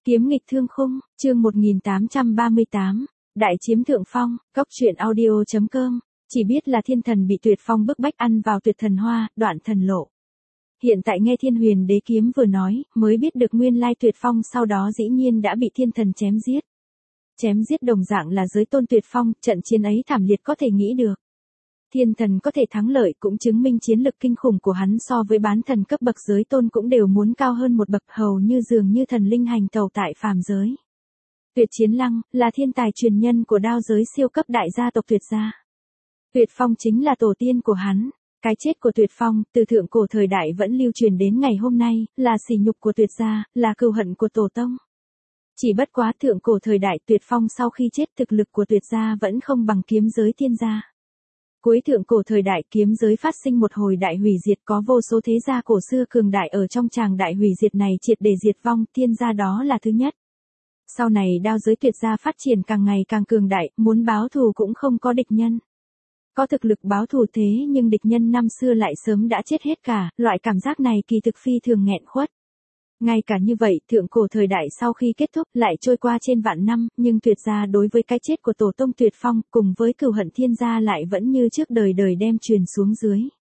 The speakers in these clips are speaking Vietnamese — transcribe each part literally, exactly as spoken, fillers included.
Kiếm nghịch thương khung, chương một nghìn tám trăm ba mươi tám, đại chiếm thượng phong, góc truyện audio.com, chỉ biết là thiên thần bị Tuyệt Phong bức bách ăn vào tuyệt thần hoa, đoạn thần lộ. Hiện tại nghe Thiên Huyền Đế Kiếm vừa nói, mới biết được nguyên lai Tuyệt Phong sau đó dĩ nhiên đã bị thiên thần chém giết. Chém giết đồng dạng là giới tôn Tuyệt Phong, trận chiến ấy thảm liệt có thể nghĩ được. Thiên thần có thể thắng lợi cũng chứng minh chiến lực kinh khủng của hắn so với bán thần cấp bậc giới tôn cũng đều muốn cao hơn một bậc, hầu như dường như thần linh hành tẩu tại phàm giới. Tuyệt Chiến Lăng là thiên tài truyền nhân của đao giới siêu cấp đại gia tộc Tuyệt gia. Tuyệt Phong chính là tổ tiên của hắn. Cái chết của Tuyệt Phong từ thượng cổ thời đại vẫn lưu truyền đến ngày hôm nay, là sỉ nhục của Tuyệt gia, là cừu hận của tổ tông. Chỉ bất quá thượng cổ thời đại Tuyệt Phong sau khi chết thực lực của Tuyệt gia vẫn không bằng kiếm giới thiên gia. Cuối thượng cổ thời đại kiếm giới phát sinh một hồi đại hủy diệt, có vô số thế gia cổ xưa cường đại ở trong tràng đại hủy diệt này triệt để diệt vong, thiên gia đó là thứ nhất. Sau này đao giới Tuyệt gia phát triển càng ngày càng cường đại, muốn báo thù cũng không có địch nhân. Có thực lực báo thù thế nhưng địch nhân năm xưa lại sớm đã chết hết cả, loại cảm giác này kỳ thực phi thường nghẹn khuất. Ngay cả như vậy, thượng cổ thời đại sau khi kết thúc lại trôi qua trên vạn năm, nhưng Tuyệt gia đối với cái chết của tổ tông Tuyệt Phong cùng với cừu hận thiên gia lại vẫn như trước đời đời đem truyền xuống dưới.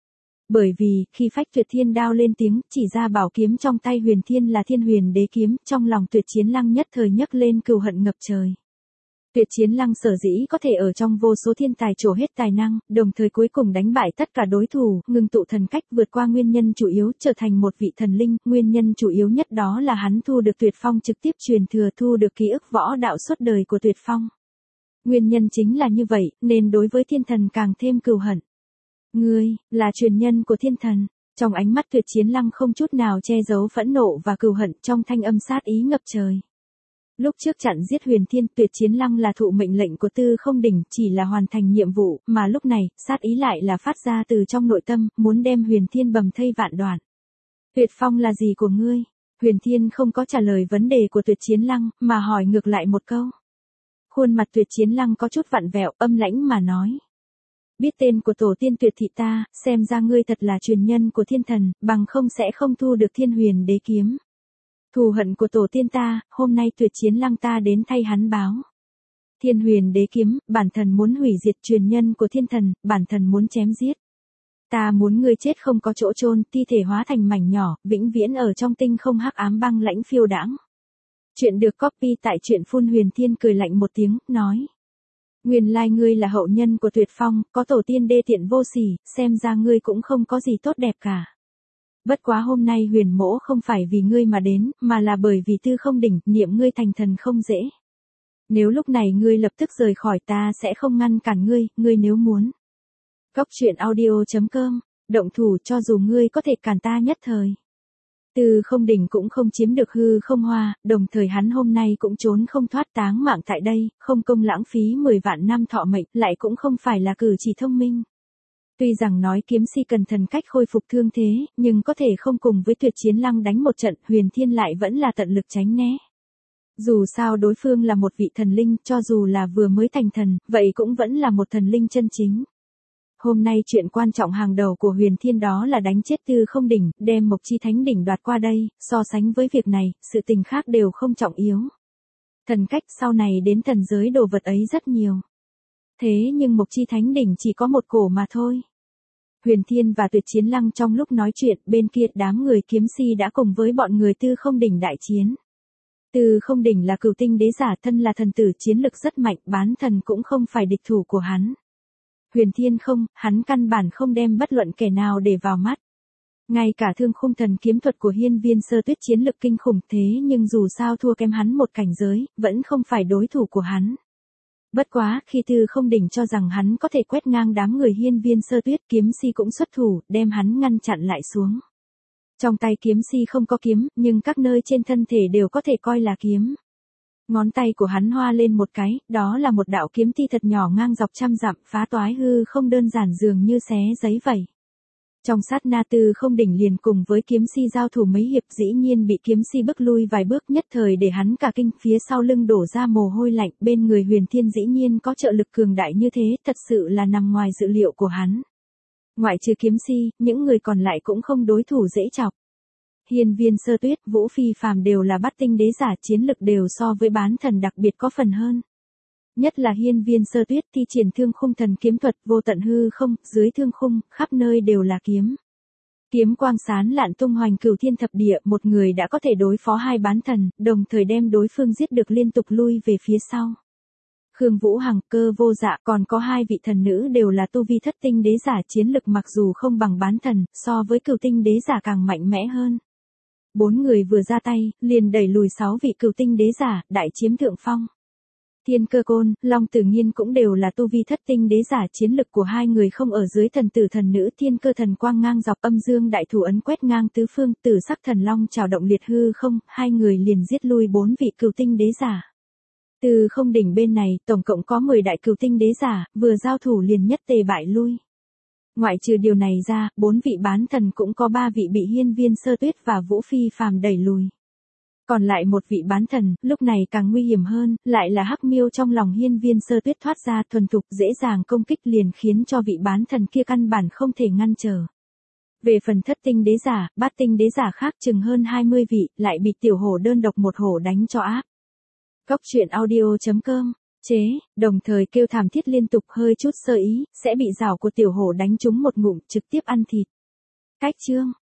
Bởi vì, khi Phách Tuyệt Thiên đao lên tiếng, chỉ ra bảo kiếm trong tay Huyền Thiên là Thiên Huyền Đế Kiếm, trong lòng Tuyệt Chiến Lăng nhất thời nhấc lên cừu hận ngập trời. Tuyệt Chiến Lăng sở dĩ có thể ở trong vô số thiên tài trổ hết tài năng, đồng thời cuối cùng đánh bại tất cả đối thủ, ngưng tụ thần cách vượt qua nguyên nhân chủ yếu trở thành một vị thần linh, nguyên nhân chủ yếu nhất đó là hắn thu được Tuyệt Phong trực tiếp truyền thừa, thu được ký ức võ đạo suốt đời của Tuyệt Phong. Nguyên nhân chính là như vậy, nên đối với thiên thần càng thêm cừu hận. Ngươi, là truyền nhân của thiên thần. Trong ánh mắt Tuyệt Chiến Lăng không chút nào che giấu phẫn nộ và cừu hận, trong thanh âm sát ý ngập trời. Lúc trước chặn giết Huyền Thiên, Tuyệt Chiến Lăng là thụ mệnh lệnh của Tư Không Đỉnh, chỉ là hoàn thành nhiệm vụ, mà lúc này, sát ý lại là phát ra từ trong nội tâm, muốn đem Huyền Thiên bầm thây vạn đoạn. Tuyệt Phong là gì của ngươi? Huyền Thiên không có trả lời vấn đề của Tuyệt Chiến Lăng, mà hỏi ngược lại một câu. Khuôn mặt Tuyệt Chiến Lăng có chút vặn vẹo, âm lãnh mà nói. Biết tên của tổ tiên Tuyệt thị ta, xem ra ngươi thật là truyền nhân của thiên thần, bằng không sẽ không thu được Thiên Huyền Đế Kiếm. Thù hận của tổ tiên ta, hôm nay Tuyệt Chiến Lăng ta đến thay hắn báo. Thiên Huyền Đế Kiếm, bản thần muốn hủy diệt truyền nhân của thiên thần, bản thần muốn chém giết. Ta muốn ngươi chết không có chỗ chôn, thi thể hóa thành mảnh nhỏ, vĩnh viễn ở trong tinh không hắc ám băng lãnh phiêu đãng. Chuyện được copy tại truyện phun. Huyền Thiên cười lạnh một tiếng, nói. Nguyên lai ngươi là hậu nhân của Tuyệt Phong, có tổ tiên đê tiện vô sỉ, xem ra ngươi cũng không có gì tốt đẹp cả. Bất quá hôm nay Huyền mỗ không phải vì ngươi mà đến, mà là bởi vì Tư Không Đỉnh, niệm ngươi thành thần không dễ. Nếu lúc này ngươi lập tức rời khỏi ta sẽ không ngăn cản ngươi, ngươi nếu muốn. Góc truyện audio.com, động thủ cho dù ngươi có thể cản ta nhất thời. Tư Không Đỉnh cũng không chiếm được hư không hoa, đồng thời hắn hôm nay cũng trốn không thoát táng mạng tại đây, không công lãng phí mười vạn năm thọ mệnh, lại cũng không phải là cử chỉ thông minh. Tuy rằng nói kiếm si cần thần cách khôi phục thương thế, nhưng có thể không cùng với Tuyệt Chiến Lăng đánh một trận, Huyền Thiên lại vẫn là tận lực tránh né. Dù sao đối phương là một vị thần linh, cho dù là vừa mới thành thần, vậy cũng vẫn là một thần linh chân chính. Hôm nay chuyện quan trọng hàng đầu của Huyền Thiên đó là đánh chết Tư Không Đỉnh, đem Mộc Chi Thánh Đỉnh đoạt qua đây, so sánh với việc này, sự tình khác đều không trọng yếu. Thần cách sau này đến thần giới đồ vật ấy rất nhiều. Thế nhưng Mộc Chi Thánh Đỉnh chỉ có một cổ mà thôi. Huyền Thiên và Tuyệt Chiến Lăng trong lúc nói chuyện, bên kia đám người kiếm si đã cùng với bọn người Tư Không Đỉnh đại chiến. Tư Không Đỉnh là cửu tinh đế giả, thân là thần tử, chiến lực rất mạnh, bán thần cũng không phải địch thủ của hắn. Huyền Thiên không, hắn căn bản không đem bất luận kẻ nào để vào mắt. Ngay cả Thương Khung Thần kiếm thuật của Hiên Viên Sơ Tuyết chiến lực kinh khủng thế nhưng dù sao thua kém hắn một cảnh giới, vẫn không phải đối thủ của hắn. Bất quá, khi Tư Không Đỉnh cho rằng hắn có thể quét ngang đám người Hiên Viên Sơ Tuyết, kiếm si cũng xuất thủ, đem hắn ngăn chặn lại xuống. Trong tay kiếm si không có kiếm, nhưng các nơi trên thân thể đều có thể coi là kiếm. Ngón tay của hắn hoa lên một cái, đó là một đạo kiếm ti thật nhỏ ngang dọc trăm dặm, phá toái hư không, đơn giản dường như xé giấy vậy. Trong sát na Tư Không Đỉnh liền cùng với kiếm si giao thủ mấy hiệp, dĩ nhiên bị kiếm si bức lui vài bước, nhất thời để hắn cả kinh, phía sau lưng đổ ra mồ hôi lạnh, bên người Huyền Thiên dĩ nhiên có trợ lực cường đại như thế, thật sự là nằm ngoài dự liệu của hắn. Ngoại trừ kiếm si, những người còn lại cũng không đối thủ dễ chọc. Hiên Viên Sơ Tuyết, Vũ Phi Phàm đều là bát tinh đế giả, chiến lực đều so với bán thần đặc biệt có phần hơn. Nhất là Hiên Viên Sơ Tuyết thi triển thương khung thần kiếm thuật, vô tận hư không, dưới thương khung, khắp nơi đều là kiếm. Kiếm quang sáng lạn tung hoành cửu thiên thập địa, một người đã có thể đối phó hai bán thần, đồng thời đem đối phương giết được liên tục lui về phía sau. Khương Vũ Hằng, Cơ Vô Dạ, còn có hai vị thần nữ đều là tu vi thất tinh đế giả, chiến lực mặc dù không bằng bán thần, so với cửu tinh đế giả càng mạnh mẽ hơn. Bốn người vừa ra tay, liền đẩy lùi sáu vị cửu tinh đế giả, đại chiếm thượng phong. Thiên Cơ Côn, Long Tử Nghiên cũng đều là tu vi thất tinh đế giả, chiến lực của hai người không ở dưới thần tử thần nữ. Thiên Cơ thần quang ngang dọc, âm dương đại thủ ấn quét ngang tứ phương, tử sắc thần long trào động liệt hư không, hai người liền giết lui bốn vị cửu tinh đế giả. Từ không đỉnh bên này, tổng cộng có mười đại cửu tinh đế giả, vừa giao thủ liền nhất tề bại lui. Ngoại trừ điều này ra, bốn vị bán thần cũng có ba vị bị Hiên Viên Sơ Tuyết và Vũ Phi Phàm đẩy lùi. Còn lại một vị bán thần, lúc này càng nguy hiểm hơn, lại là hắc miêu trong lòng Hiên Viên Sơ Tuyết thoát ra, thuần thục dễ dàng công kích liền khiến cho vị bán thần kia căn bản không thể ngăn trở. Về phần thất tinh đế giả, bát tinh đế giả khác chừng hơn hai mươi vị, lại bị tiểu hổ đơn độc một hổ đánh cho áp. Cốc truyện audio chấm com, chế, đồng thời kêu thảm thiết liên tục, hơi chút sơ ý, sẽ bị rào của tiểu hổ đánh trúng một ngụm, trực tiếp ăn thịt. Cách chương.